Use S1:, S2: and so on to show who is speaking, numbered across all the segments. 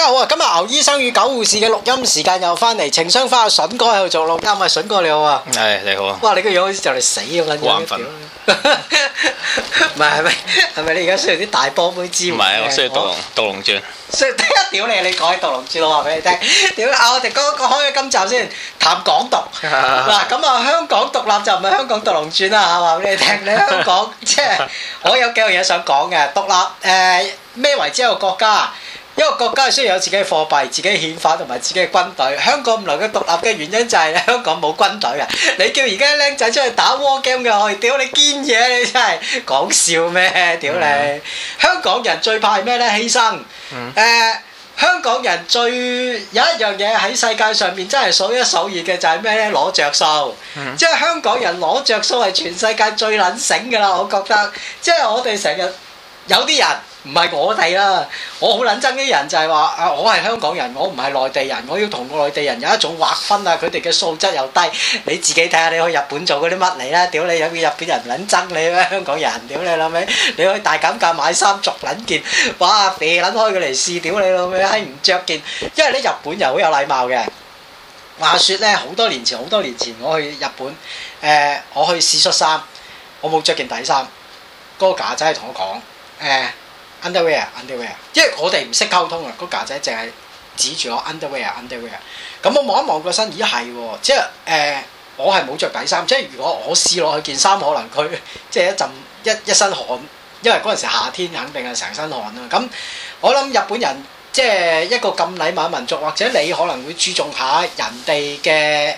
S1: 家好啊！今日牛醫生與狗護士嘅錄音時間又翻嚟，情商花阿筍哥喺度做錄音啊！筍哥你好啊！
S2: 係你好啊！
S1: 哇！你個樣好似就嚟死咁撚樣，
S2: 好眼瞓。
S1: 唔係咪你而家需要啲大波妹支援？
S2: 唔係，我需要獨龍鑽。
S1: 需要屌你！你講起獨龍鑽，我話俾你聽。屌我哋講開咗今集先，談港獨。嗱咁啊，香港獨立就唔係香港獨龍鑽啦，話俾你聽。你香港即係我有幾樣嘢想講嘅獨立咩為之一個國家？一個國家係需要有自己嘅貨幣、自己嘅憲法同埋自己嘅軍隊。香港唔能夠獨立嘅原因就係香港冇軍隊啊！你叫而家僆仔出去打 war game 嘅，我屌你堅嘢！你真係講笑咩？屌你！香港人最怕係咩呢？犧牲。香港人最有一樣嘢喺世界上面真係數一數二嘅就係咩呢？攞着數。即係香港人攞着數係全世界最撚醒㗎啦！我覺得，即係我哋成日有啲人。唔係我哋啦，我好撚憎啲人就係話啊，我係香港人，我唔係內地人，我要同內地人有一種劃分啊，佢哋嘅素質又低，你自己睇下你去日本做嗰啲乜嚟啦？屌你有個日本人唔撚憎你咩？香港人屌你老味，你去大減價買衫逐撚件，哇肥撚開佢嚟試，屌你老味，閪唔着件，因為咧日本人好有禮貌嘅。話説咧好多年前我去日本，我去試恤衫，我冇着件底衫，嗰個架仔係同我講underwear， 因為我哋唔識溝通啊，個架仔淨係指住我 underwear。咁我望一望個身，咦係喎，即係我係冇着底衫，即係如果我試落去件衫，可能佢即係一身汗，因為嗰陣時夏天肯定係成身汗啦。咁我諗日本人即係一個咁禮貌民族，或者你可能會注重下人哋嘅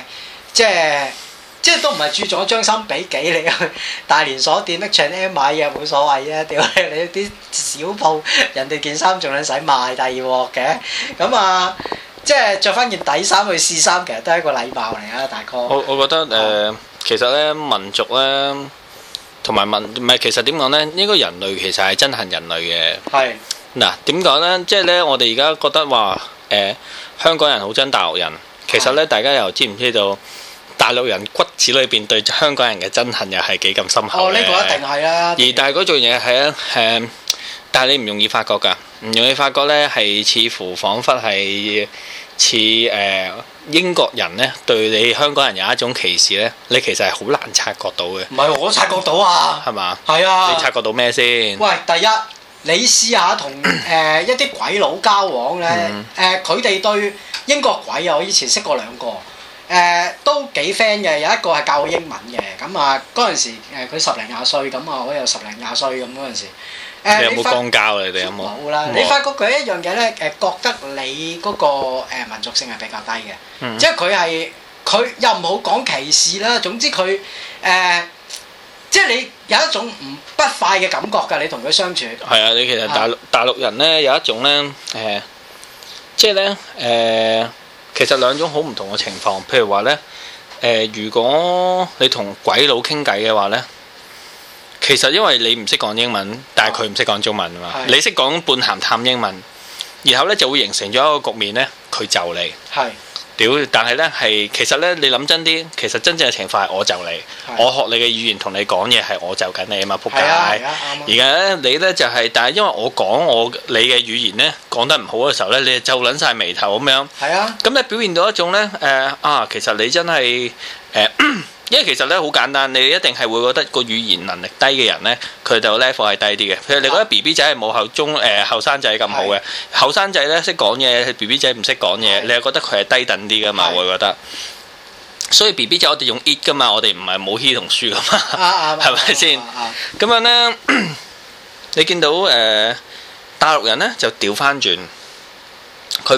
S1: 即係都唔係注重一張心比己，你去大連鎖店 H&M 買嘢冇所謂啊！屌你啲小鋪，人哋件衫仲撚使賣第二鑊嘅，咁啊，即係着翻件底衫去試衫，其實都係一個禮貌嚟啊，大哥。
S2: 我覺得其實咧民族咧同埋唔係，其實點講咧？應該人類其實係憎恨人類嘅。係。嗱點講咧？即係咧，我哋而家覺得話香港人好憎大陸人，其實咧大家又知唔知道？大陸人骨子裏邊對香港人嘅憎恨又係幾咁深厚咧？
S1: 呢個一定係啦。而
S2: 但係嗰種嘢係但係你唔容易發覺㗎，唔容易發覺咧係似乎彷彿係似英國人咧對你香港人有一種歧視咧，你其實係好難察覺到嘅。
S1: 唔係我察覺到啊。係嘛？係啊。
S2: 你察覺到咩先？
S1: 喂，第一你試下同一啲鬼佬交往咧，佢哋對英國鬼啊，我以前識過兩個。都幾 friend 嘅，有一個係教我英文嘅，咁啊嗰陣時佢10零20歲，咁啊我又10零20歲咁嗰陣時。
S2: 你有冇光交啊？你哋有冇？
S1: 冇啦，你發覺佢一樣嘢咧，覺得你嗰個民族性係比較低嘅，即係佢又唔好講歧視啦，總之佢即係你有一種不快嘅感覺㗎，你同佢相處。係啊，
S2: 你其實大陸人咧有一種咧即係咧其實兩種好唔同嘅情況，譬如話呢，如果你同鬼佬傾偈嘅話呢，其實因為你唔識講英文，但係佢唔識講中文啊嘛，你識講半鹹淡英文，然後呢就會形成咗一個局面呢，佢就你。但係呢，其實呢，你諗真啲，其實真正嘅情況係我就你，我學你嘅語言同你講嘢係我就緊你啊嘛，仆街！而家呢，你呢就係，但係因為我講你嘅語言呢講得唔好嘅時候呢，你就皺撚晒眉頭咁樣。咁你表現到一種呢，其實你真係因為其實咧好簡單，你一定係會覺得個語言能力低嘅人咧，佢就 level 係低啲嘅。譬如你覺得 BB 仔係冇後生仔咁好嘅，後生仔咧識講嘢，BB 仔唔識講嘢，你又覺得佢係低等啲噶嘛？我會覺得。所以 BB 仔我哋用 it 噶嘛，我哋唔係冇 he 同書噶嘛，係咪先？咁樣咧，你見到大陸人咧就調翻轉，佢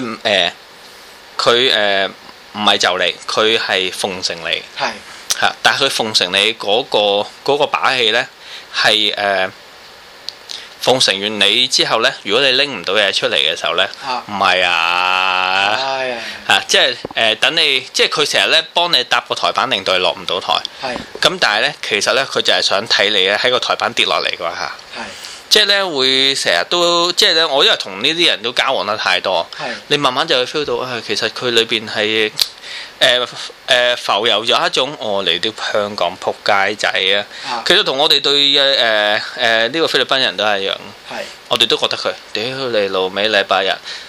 S2: 唔係就你，佢係奉承你。但係佢奉承你嗰個把戲呢，係奉承完你之後呢，如果你拎唔到嘢出嚟嘅時候呢，唔係即係等你，即係佢成日呢幫你搭個台板，令到你落唔到台。咁但係呢，其實呢，佢就係想睇你咧喺個台板跌落嚟嗰下。即係呢，會成日都，即係呢，我因為同呢啲人都交往得太多，你慢慢就會 feel 到其實佢裏邊係。浮游咗一種嚟啲香港仆街仔啊！其實同我哋對呢個菲律賓人都係一樣，我哋都覺得佢屌你老味禮拜日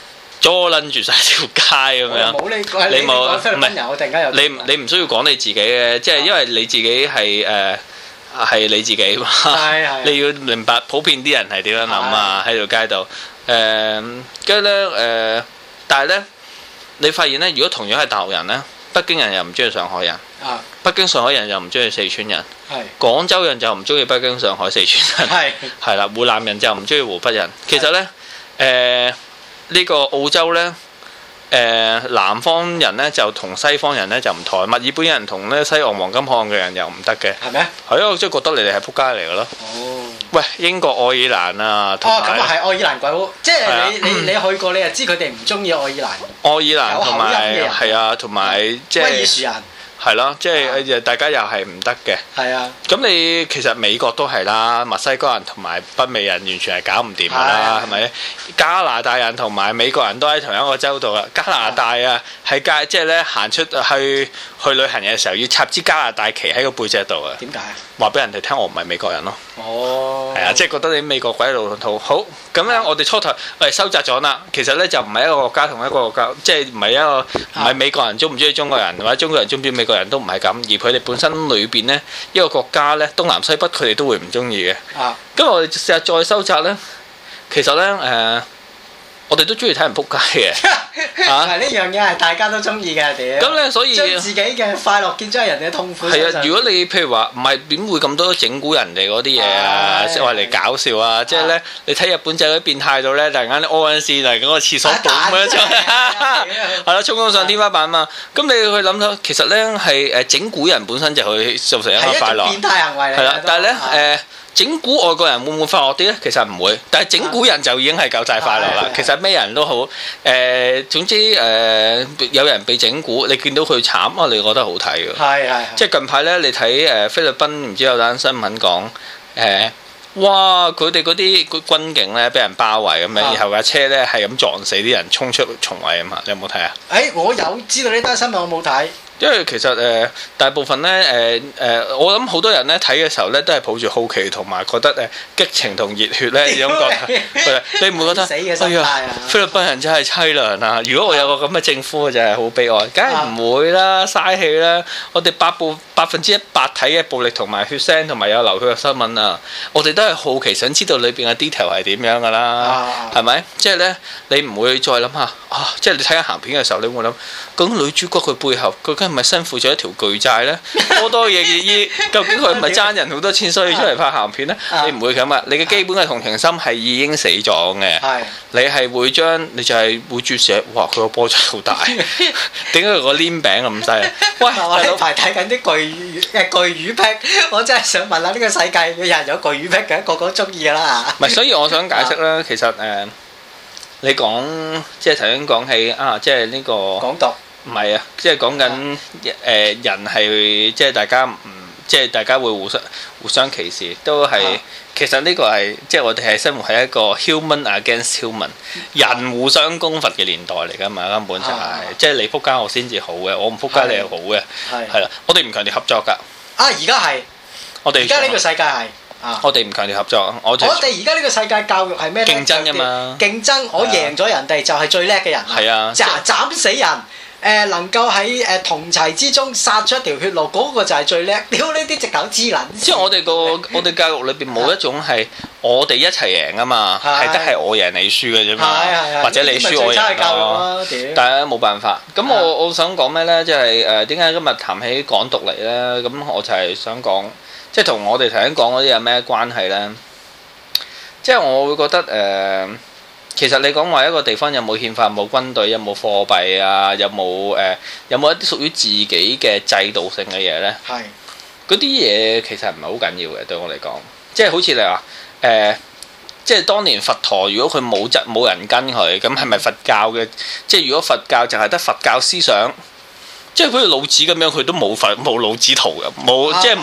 S2: 阻撚住晒條街咁樣。
S1: 冇你冇菲律賓人，我突然間有
S2: 你唔需要講你自己嘅，即係因為你自己係你自己嘛。你要明白普遍啲人係點樣諗啊喺條街度。跟住咧但係咧你發現咧，如果同樣係大陸人咧，北京人又唔中意上海人，北京上海人又唔中意四川人，廣州人就唔中意北京上海四川人，係啦，湖南人就唔中意湖北人。其實咧呢個澳洲咧。南方人咧就同西方人咧就唔同，墨爾本人同咧西岸黃金海岸嘅人又唔得嘅。係咩？係啊，我真係覺得你哋係撲街嚟嘅咯。哦。喂，英國愛爾蘭啊，同埋
S1: 咁啊係愛爾蘭鬼佬，即係你去過，你就知佢哋唔中意愛爾蘭。愛爾
S2: 蘭同埋係啊，同埋即係
S1: 威爾士人。
S2: 係咯，即係大家又係唔得嘅。係啊。咁你其實美國都係啦，墨西哥人同埋北美人完全係搞唔掂㗎啦，係咪？加拿大人同埋美國人都喺同一個州度啦。加拿大啊，喺街即係咧行出去旅行嘅時候，要插支加拿大旗喺個背脊度啊。點解？話俾人哋聽我唔係美國人咯。哦。係啊，即係覺得你美國鬼佬套好。咁咧，我哋初頭收窄咗啦。其實咧就唔係一個國家同一個國家，即係唔係美國人中唔中意中國人，或者中國人中唔中意美國人都唔係咁，而佢哋本身裏邊呢，一個國家呢，東南西北佢哋都會唔中意嘅。咁我哋試下再收窄呢，其實呢，我哋都中意睇人撲街嘅。
S1: 呢樣嘢係大家都中意嘅。
S2: 咁咧，所以
S1: 將自己嘅快樂見咗喺人哋嘅痛苦。
S2: 係啊，如果你譬如話唔係點會咁多整蠱人哋嗰啲嘢啊，即係話嚟搞笑啊，即係咧你睇日本仔嗰啲變態到咧，突然間屙緊屎嚟嗰個廁所bomb咁樣出嚟，係啦，衝咗上天花板嘛。咁你去諗到，其實咧係整蠱人本身就去造成一個快樂。
S1: 變態行為嚟。
S2: 係啦，但係咧整蠱外國人會唔會快樂啲咧？其實唔會，但係整蠱人就已經係夠晒快樂啦。其實咩人都好，總之有人被整蠱，你見到佢慘啊，你覺得好睇㗎。係。即係近排咧，你睇菲律賓唔知有單新聞講哇！佢哋嗰啲軍警咧，俾人包圍咁樣，然後架車咧係咁撞死啲人，衝出重圍啊嘛！你有冇睇啊？
S1: 我有知道呢單新聞，我冇睇。
S2: 因為其實大部分咧我諗好多人咧睇嘅時候咧都係抱住好奇同埋覺得激情同熱血咧呢種覺得，你唔會覺得
S1: 死嘅心態啊！
S2: 菲律賓人真係凄涼啊！如果我有個咁嘅政府，就係好悲哀。梗係唔會啦，嘥氣啦！我哋100%睇嘅暴力同埋血腥同埋有流血嘅新聞啊！我哋都係好奇想知道裏邊嘅 detail 係點樣㗎啦，係咪？即係咧，你唔會再諗下即係你睇緊鹹片嘅時候，你會諗究竟女主角佢背後究竟係咪身負咗一條巨債咧？好多嘢嘅究竟佢係咪爭人好多錢，所以出嚟拍鹹片咧？你唔會咁啊！你嘅基本嘅同情心係已經死咗嘅。你係會你就係會注視，哇！佢個波真係好大，點解佢個黏餅咁細？喂，
S1: 我呢排睇緊啲巨魚癖，我真係想問下呢個世界有人有巨魚癖嘅，個個都中意㗎啦。
S2: 唔係，所以我想解釋咧，其實你講即係頭先講起即係呢個
S1: 港獨。
S2: 唔係啊，即係講緊人係即係大家即係大家會互相歧視，都係其實呢個係即係我哋係生活喺一個 human against human 人互相攻伐嘅年代嚟㗎嘛，根本就係即係你撲街我先至好嘅，我唔撲街你係好嘅，係啦，我哋唔強調合作㗎。而
S1: 家係而家呢個世界係
S2: 我哋唔強調合作，我哋
S1: 而家呢個世界教育係咩咧？
S2: 競爭㗎嘛，
S1: 競爭，我贏咗人哋就係最叻嘅人，
S2: 係啊，
S1: 斬死人。能夠喺同齊之中殺出一條血路，嗰個就係最叻。屌呢啲直頭黐撚線！
S2: 即係我哋教育裏邊冇一種係我哋一齊贏啊嘛，係得係我贏你輸嘅啫嘛，或者你輸我贏咯。但係冇辦法。咁我想講咩咧？即係點解今日談起港獨嚟咧？咁我就係想講，即係同我哋頭先講嗰啲有咩關係咧？即係我會覺得其實你講話一個地方有冇憲法、冇軍隊、有冇貨幣啊、有冇一啲屬於自己嘅制度性嘅嘢咧？係嗰啲嘢其實唔係好緊要嘅，對我嚟講，即係好似你話即係當年佛陀，如果佢冇人跟佢，咁係咪佛教嘅？即係如果佛教就係得佛教思想。即係好似老子咁樣，佢都冇老子圖嘅，即係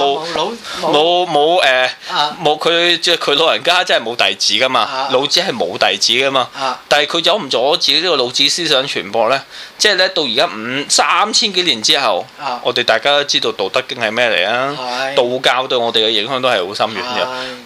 S2: 冇佢即係佢老人家真係冇弟子噶嘛，老子係冇弟子噶嘛，但係佢阻唔阻止呢個老子思想傳播咧？即係咧到而家3000幾年之後，我哋大家都知道《道德經》係咩嚟啊？道教對我哋嘅影響都係好深遠嘅。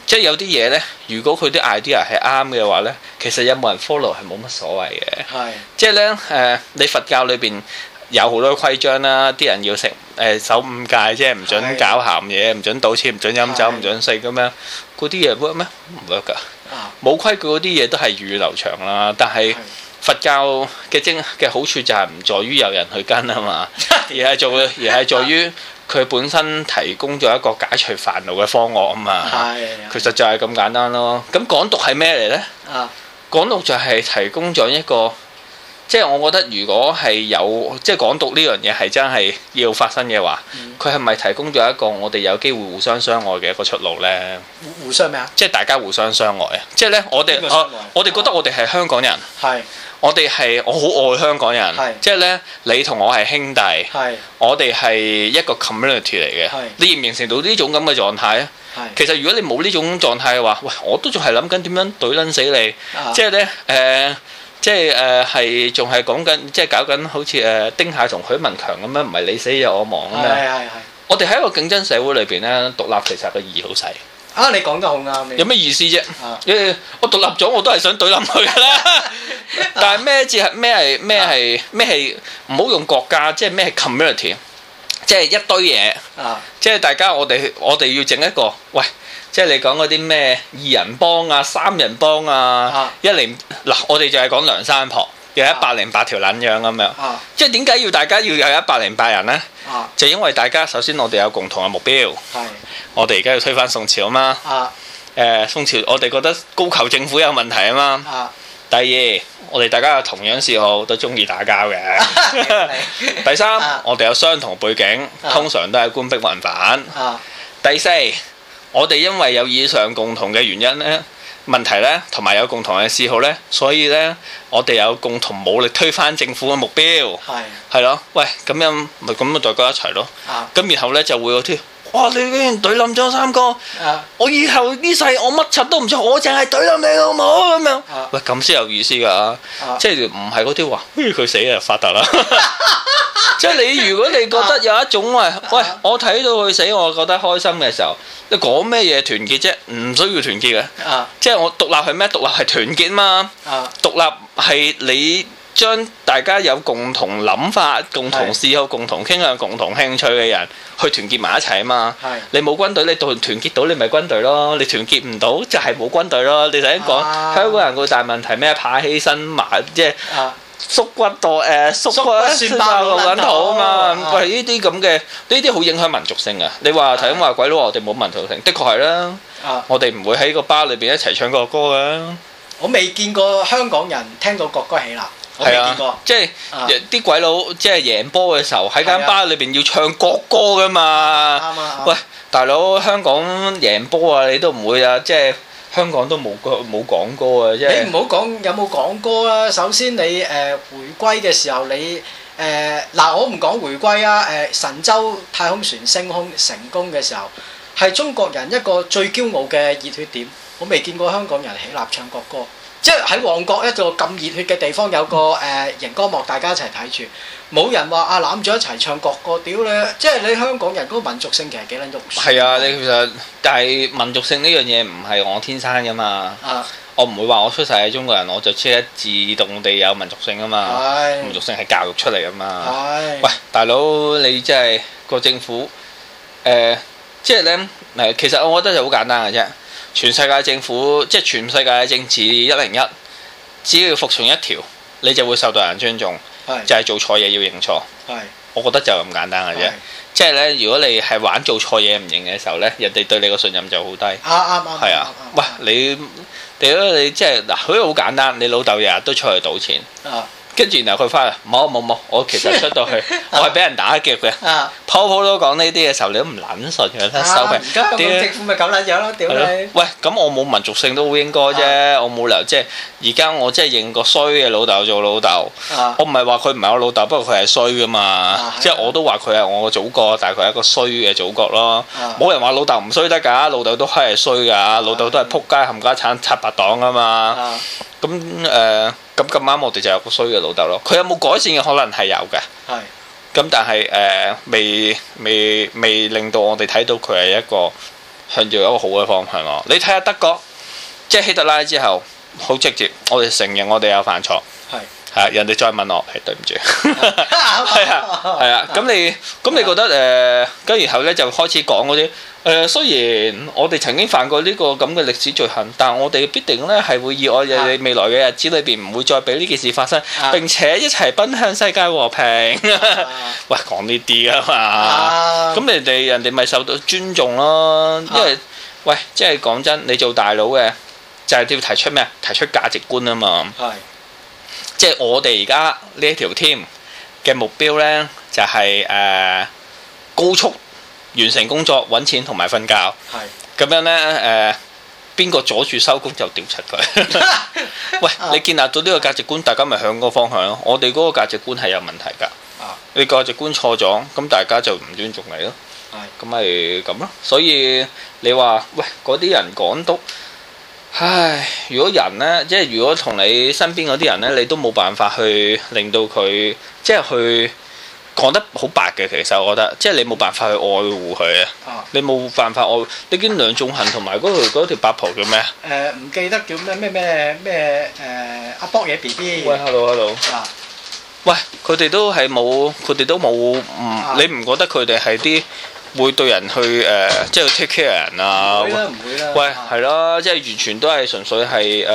S2: 即係有啲嘢呢，如果佢啲 idea 係啱嘅話呢，其實有冇人 follow 係冇乜所謂嘅。
S1: 係。
S2: 即係呢，你佛教裏邊有好多規章啦，啲人要守五戒，即係唔準搞鹹嘢，唔準賭錢，唔準飲酒，唔準食咁樣。嗰啲嘢 work 咩？唔 work 㗎。冇規矩嗰啲嘢都係語流長啦，但係佛教嘅好處就係唔在於有人去跟啊嘛，而係在於佢本身提供咗一個解除煩惱嘅方案啊嘛。其實就係咁簡單咯。咁港獨係咩嚟呢？港獨就係提供咗一個，即係我覺得如果係有即係港獨呢樣嘢係真係要發生嘅話，佢係咪提供咗一個我哋有機會互相相愛嘅一個出路呢？
S1: 互相咩啊？
S2: 即係大家互相相愛啊！即係呢，我哋覺得我哋係香港人。我好愛香港人，即係呢，你同我係兄弟，我哋係一個 community 嚟嘅。你形唔形成到呢種咁嘅狀態啊？其實如果你冇呢種狀態嘅話，喂，我都仲係諗緊點樣懟撚死你，即係呢，即係係仲係講緊，即係搞緊好似丁蟹同許文強咁樣，唔係你死就我亡咁樣。我哋喺一個競爭社會裏邊呢，獨立其實個意義好細。
S1: 你講得好啱。
S2: 有咩意思啫？我獨立咗，我都係想懟冧佢噶啦。但係咩係唔好用國家，即係咩係 community， 即係一堆嘢。即係大家我哋要整一個，喂，即係你講嗰啲咩二人幫啊、三人幫啊，嗱，我哋就係講梁山泊。有108條撚樣咁樣，即係點解要大家要有108人呢？就因為大家首先我哋有共同嘅目標，我哋而家要推翻宋朝啊嘛。宋朝我哋覺得高俅政府有問題啊嘛。第二，我哋大家有同樣嗜好，都中意打交嘅。第三，我哋有相同背景，通常都係官逼民反。第四，我哋因為有以上共同嘅原因呢。問題呢，同埋有共同嘅嗜好呢，所以呢，我哋有共同武力推翻政府嘅目標，係咯，喂，咁樣咪咁大家一齊咯，咁然後呢，就會有啲，哇！你竟然懟冧咗三哥，我以後呢世我乜柒都唔做，我淨係懟冧你好唔好咁樣？喂，咁先有意思㗎，即係唔係嗰啲話，佢死就發達啦。即係你如果你覺得有一種喂，我睇到佢死，我覺得開心嘅時候，你講咩嘢團結啫？唔需要團結嘅。即係我獨立係咩？獨立係團結嘛。獨立係你將大家有共同諗法、共同嗜好、共同傾向、共同興趣嘅人去團結埋一齊啊嘛。你冇軍隊，你團結到你咪軍隊咯。你團結唔到就係冇軍隊咯。你頭先講香港人個大問題咩？怕犧牲埋即係。縮骨算爆老撚土啊嘛！喂，呢啲咁嘅，呢啲好影響民族性啊！你話頭先話鬼佬我哋冇民族性，的確係啦。我哋唔會喺個巴裏邊一齊唱國歌嘅。
S1: 我未見過香港人聽到國歌起立，我未見過。
S2: 即係啲鬼佬即係贏波嘅時候喺間巴裏邊要唱國歌噶嘛。喂，大佬，香港贏波啊，你都唔會啊！即係。香港都冇講歌啊！即係你唔好講有冇講歌啦。首先你
S1: 回歸嘅時候你我唔講回歸啊。神舟太空船升空成功嘅時候係中國人一個最驕傲嘅熱血點。我未見過香港人起立唱國歌。即係喺旺角一個咁熱血嘅地方有個熒光幕，大家一齊睇住，冇人話攬住一齊唱國歌。屌你！即係你香港人嗰個民族性其實幾撚肉酸。
S2: 係啊，你其實但係民族性呢樣嘢唔係我天生噶嘛。我唔會話我出世係中國人，我就即刻自動地有民族性啊嘛。民族性係教育出嚟噶嘛。喂，大佬，你即係個政府即係咧其實我覺得就好簡單嘅啫。全世界政府即係全世界嘅政治101，只要服從一條，你就會受到人尊重。就係做錯嘢要認錯。我覺得就咁簡單嘅啫。即係咧，如果你係玩做錯嘢唔認嘅時候咧，人哋對你個信任就好低。啱。係啊，喂，你即係嗱，好簡單，你老豆日日都出去賭錢。跟住然後佢翻嚟，冇，我其實出到去，我係俾人打劫嘅。鋪都講呢啲嘅時候，你都唔撚信嘅，收皮。而家香港政府咪咁撚樣咯，屌你！喂，咁我冇民族性都好應該啫，我冇理由即係而家我即係認個衰嘅老豆做老豆。我唔係話佢唔係我老豆，不過佢係衰噶嘛。即係我都話佢係我個祖國，但係佢係一個衰嘅祖國咯。冇人話老豆唔衰得㗎，老豆都係衰㗎，老豆都係撲街冚家鏟拆白黨啊嘛。咁咁啱，我哋就有個衰嘅老豆咯。佢有冇改善嘅可能係有嘅。咁但係未令到我哋睇到佢係一個向住一個好嘅方向咯。你睇下德國，即係希特拉之後，好直接，我哋承認我哋有犯錯。係人哋再問我，係對唔住，係啊，咁你覺得跟然後咧就開始講嗰啲雖然我哋曾經犯過呢個咁嘅歷史罪行，但我哋必定咧係會以我哋未來嘅日子裏邊唔會再俾呢件事發生，並且一齊奔向世界和平。喂，講呢啲啊嘛，咁人哋咪受到尊重咯，因為喂，即係講真，你做大佬嘅就係要提出咩？提出價值觀啊嘛。即係我哋而家呢一條 team 嘅目標呢，就係高速完成工作、揾錢同埋瞓覺。咁樣呢，邊個阻住收工就屌柒佢。喂，你建立到呢個價值觀，大家咪向嗰個方向咯。我哋嗰個價值觀係有問題㗎。你價值觀錯咗，咁大家就唔尊重你咯。咁咪咁咯。所以你話喂嗰啲人港督。唉，如果人呢，即係如果同你身邊嗰啲人呢，你都冇辦法去令到佢，即係去講得好白嘅。其實我覺得，即係你冇辦法去愛護佢啊。你冇辦法愛，你見梁仲恒同埋嗰條八婆叫咩？
S1: 唔記得叫咩阿博嘢 BB。
S2: 喂 ，hello。喂，佢哋都冇，你唔覺得佢哋係啲？會對人去即係 take care 人啊！
S1: 唔會啦。
S2: 喂，係咯，即係完全都係純粹係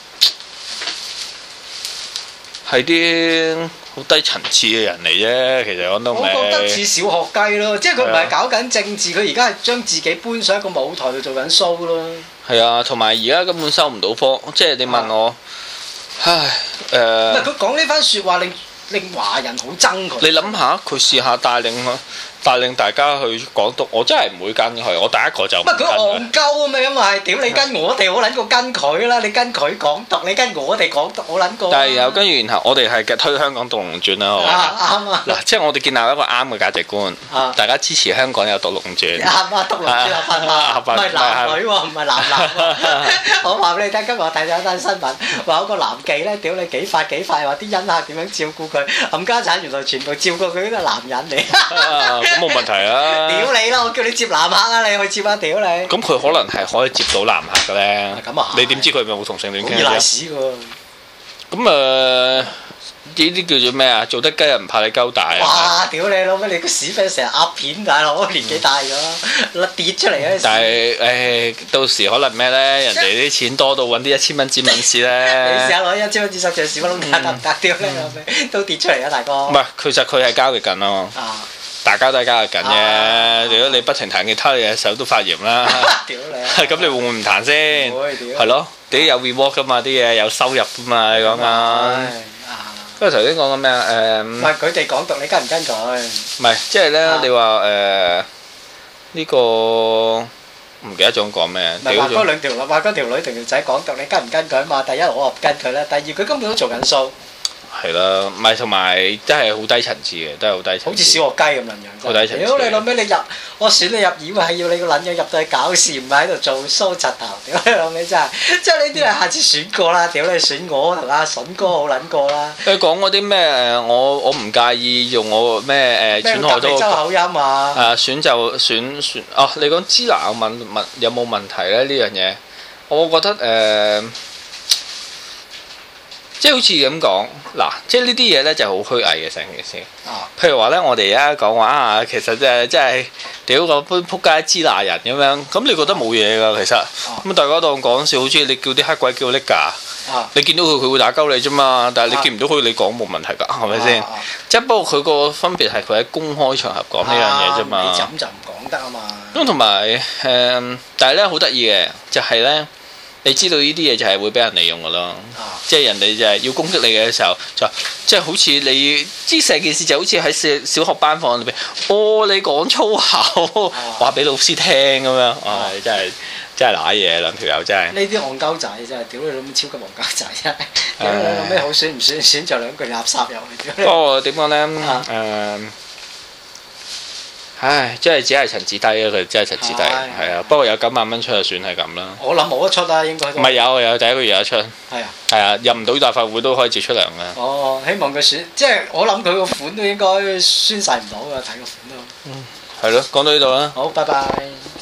S2: 係啲好低層次嘅人嚟啫。其實講到尾，
S1: 我覺得似小學雞咯，即係佢唔係搞緊政治，佢而家係將自己搬上一個舞台度做緊 show 咯。係
S2: 啊，同埋而家根本收唔到科，即係你問我，唉
S1: 唔係佢講呢番説話令華人好憎佢。
S2: 你諗下，佢試下帶領大家去港督，我真係唔會跟佢，我第一個就唔跟佢。
S1: 佢戇鳩啊嘛，因為屌你跟我哋好撚過跟佢啦，你跟佢港獨，你跟我哋港獨好撚過。
S2: 但係又跟住，然後我哋係推香港獨龍轉啦，
S1: 啱啊！
S2: 嗱，即係我哋建立一個啱嘅價值觀，大家支持香港有獨龍轉。
S1: 啱啊，獨龍轉合法，唔係男女喎，唔係男喎。我話俾你聽，今日我睇咗一單新聞，話有個男妓咧，屌你幾快，話啲恩客點樣照顧佢，冚家產原來全部照顧佢都係男人嚟。
S2: 冇問題啊！
S1: 屌你啦！我叫你接男客啊！你去接啊！屌你！
S2: 咁佢可能係可以接到男客嘅咧。
S1: 咁啊！
S2: 你點知佢有冇同性戀傾？
S1: 易賴屎喎！
S2: 咁呢啲叫做咩啊？做得雞又唔怕你鳩大啊！
S1: 哇！屌你老味！你個屎忽成日鴨片大佬，年紀大咗，跌出嚟啊！
S2: 但係到時可能咩咧？人哋啲錢多到揾啲1000蚊紙問事咧。
S1: 你試下攞1000蚊紙塞隻屎忽窿得唔得？屌你老味！都跌出嚟啊，大哥！
S2: 唔係，其實佢係交易緊咯。大家都係交易緊嘅。如果你不停彈吉他，你嘅手都發炎啦。
S1: 屌你！
S2: 咁你會唔會唔彈先？
S1: 會屌！
S2: 係咯，啲有 reward 噶嘛，啲嘢有收入噶嘛，你講緊。不過頭先講緊咩啊？
S1: 唔係佢哋港獨，你跟唔跟佢？
S2: 唔係，即係咧，你話呢個唔記得咗講咩？
S1: 唔係話嗰條女同條仔港獨，你跟唔跟佢啊嘛？第一我唔跟佢啦，第二佢根本都做緊 show。係
S2: 啦，唔係同埋真係好低層次嘅，都係好低層次。
S1: 好似小學雞咁樣樣。
S2: 好低層次。
S1: 屌你老味，你入我選你入議會係要你個撚樣入到去搞事，唔係喺度做蘇柒頭。屌你老味真係，即係呢啲係下次選過啦。屌你選我同阿筍哥好撚過啦。
S2: 佢講嗰啲咩我唔介意用我咩選學咗。
S1: 州口音啊！
S2: 選就選哦，你講支那有冇問題咧？呢樣嘢，我覺得即係好似咁講，嗱，即係呢啲嘢咧就係好虛偽嘅成件事。譬如話咧，我哋而家講話其實即係屌個般撲街支那人咁樣，咁你覺得冇嘢㗎其實。咁大家當講笑，好似你叫啲黑鬼叫 Nigger，你見到佢會打鳩你啫嘛，但係你見唔到佢，你講冇問題㗎，係咪先？即係不過佢個分別係佢喺公開場合講呢樣嘢啫嘛。
S1: 你咁就唔講得啊嘛。
S2: 咁同埋但係咧好得意嘅就係咧。你知道呢啲嘢就係會俾人利用㗎咯，即係人哋就係要攻擊你嘅時候，就即係好似你知成件事就好似喺小學班房裏邊，你講粗口話俾老師聽咁樣，真係揦嘢兩條友真係。
S1: 呢啲戇鳩仔真係，屌你老母超級戇鳩仔真係，屌你老咩好選唔選就兩句垃圾入去。
S2: 不過點講咧？唉，真係只係陳子低啊！佢真係陳子低，係啊。不過有9萬蚊出就算係咁啦。
S1: 我諗冇得出啦，應該。
S2: 唔係有第一個月有得出。
S1: 係啊。
S2: 係啊，入唔到大法會都可以照出糧㗎。
S1: 哦，希望佢選，即係我諗佢個款都應該宣誓唔到㗎，睇個款都。
S2: 係咯，講到呢度啦。
S1: 好，拜拜。